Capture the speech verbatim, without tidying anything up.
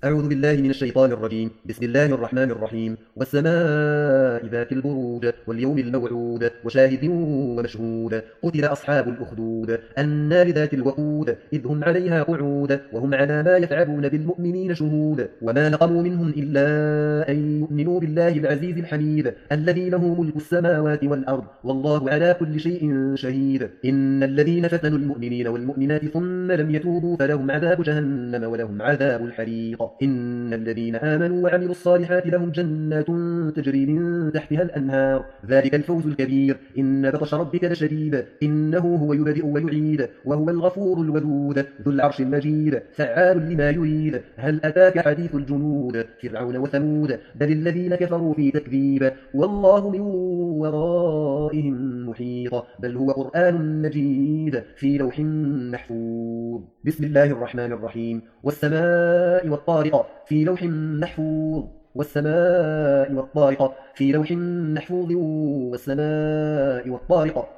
أعوذ بالله من الشيطان الرجيم. بسم الله الرحمن الرحيم. والسماء ذات البروج واليوم الموعود وشاهد ومشهود. قتل أصحاب الأخدود النار ذات الوقود إذ هم عليها قعود وهم على ما يفعلون بالمؤمنين شهود. وما نقموا منهم إلا أن يؤمنوا بالله العزيز الحميد الذي له ملك السماوات والأرض والله على كل شيء شهيد. إن الذين فتنوا المؤمنين والمؤمنات ثم لم يتوبوا فلهم عذاب جهنم ولهم عذاب الحريق. إن الذين آمنوا وعملوا الصالحات لهم جنات تجري من تحتها الأنهار ذلك الفوز الكبير. إن بطش ربك لشديد إنه هو يبدئ ويعيد وهو الغفور الودود ذو العرش المجيد فعال لما يريد. هل أتاك حديث الجنود فرعون وثمود بل الذين كفروا في تكذيب والله من ورائهم محيط بل هو قرآن مجيد في لوح محفوظ. بسم الله الرحمن الرحيم. والسماء والطارق في لوح محفوظ. والسماء والطارق في لوح محفوظ. والسماء والطارق